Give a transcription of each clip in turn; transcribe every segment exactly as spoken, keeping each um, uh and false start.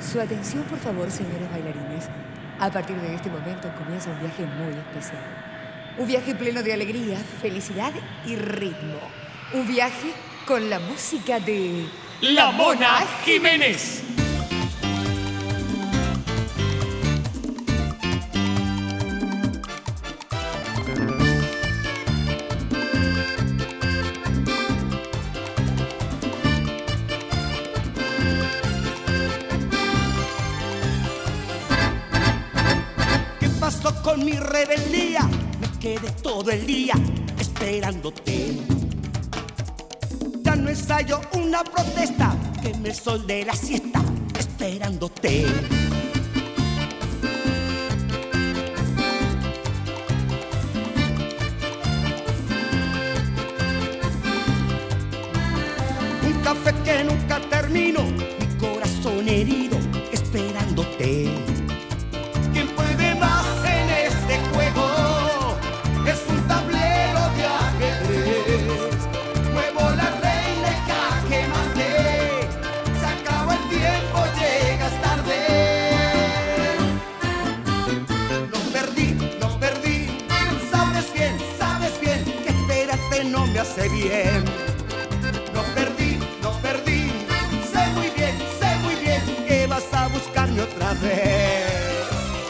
Su atención, por favor, señores bailarines. A partir de este momento comienza un viaje muy especial. Un viaje pleno de alegría, felicidad y ritmo. Un viaje con la música de... La Mona Jiménez. Con mi rebeldía me quedé todo el día esperándote. Ya no ensayo una protesta, quemé el sol de la siesta esperándote. Un café que nunca termino, mi corazón herido esperándote. ¿Quién puede más? Hace bien. No perdí, no perdí. Sé muy bien, sé muy bien que vas a buscarme otra vez.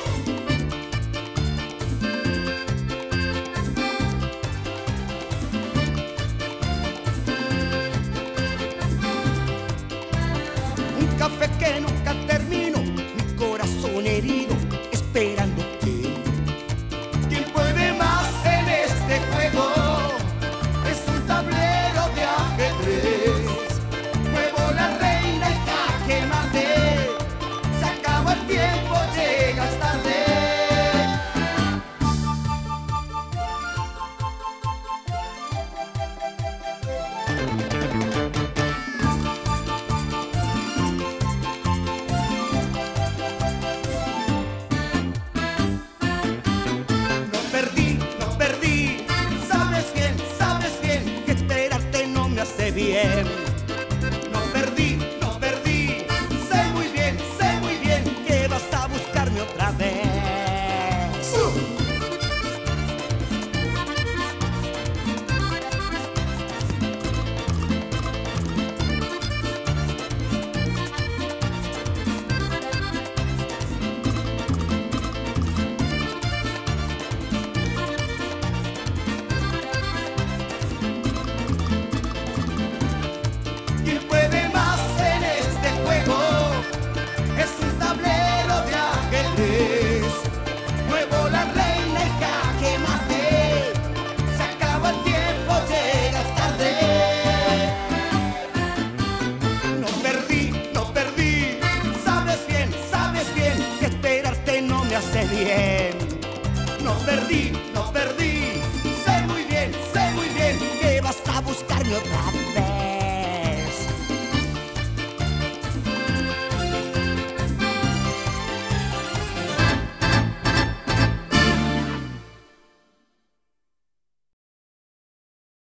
Un café que nunca termino, mi corazón herido esperándote. ¿Quién puede más en este juego? Muevo la reina y jaque mate. Se acabó el tiempo, llegas tarde. No perdí, no perdí. Sabes bien, sabes bien que esperarte no me hace bien. No perdí, no perdí. Sé muy bien, sé muy bien que vas a buscarme otra vez. Uh. ¿Quién puede más en este juego? Es un tablero de ajedrez. Muevo la reina y jaque mate. Se acaba el tiempo, llegas tarde. No perdí, no perdí. Sabes bien, sabes bien que esperarte no me hace bien. No perdí.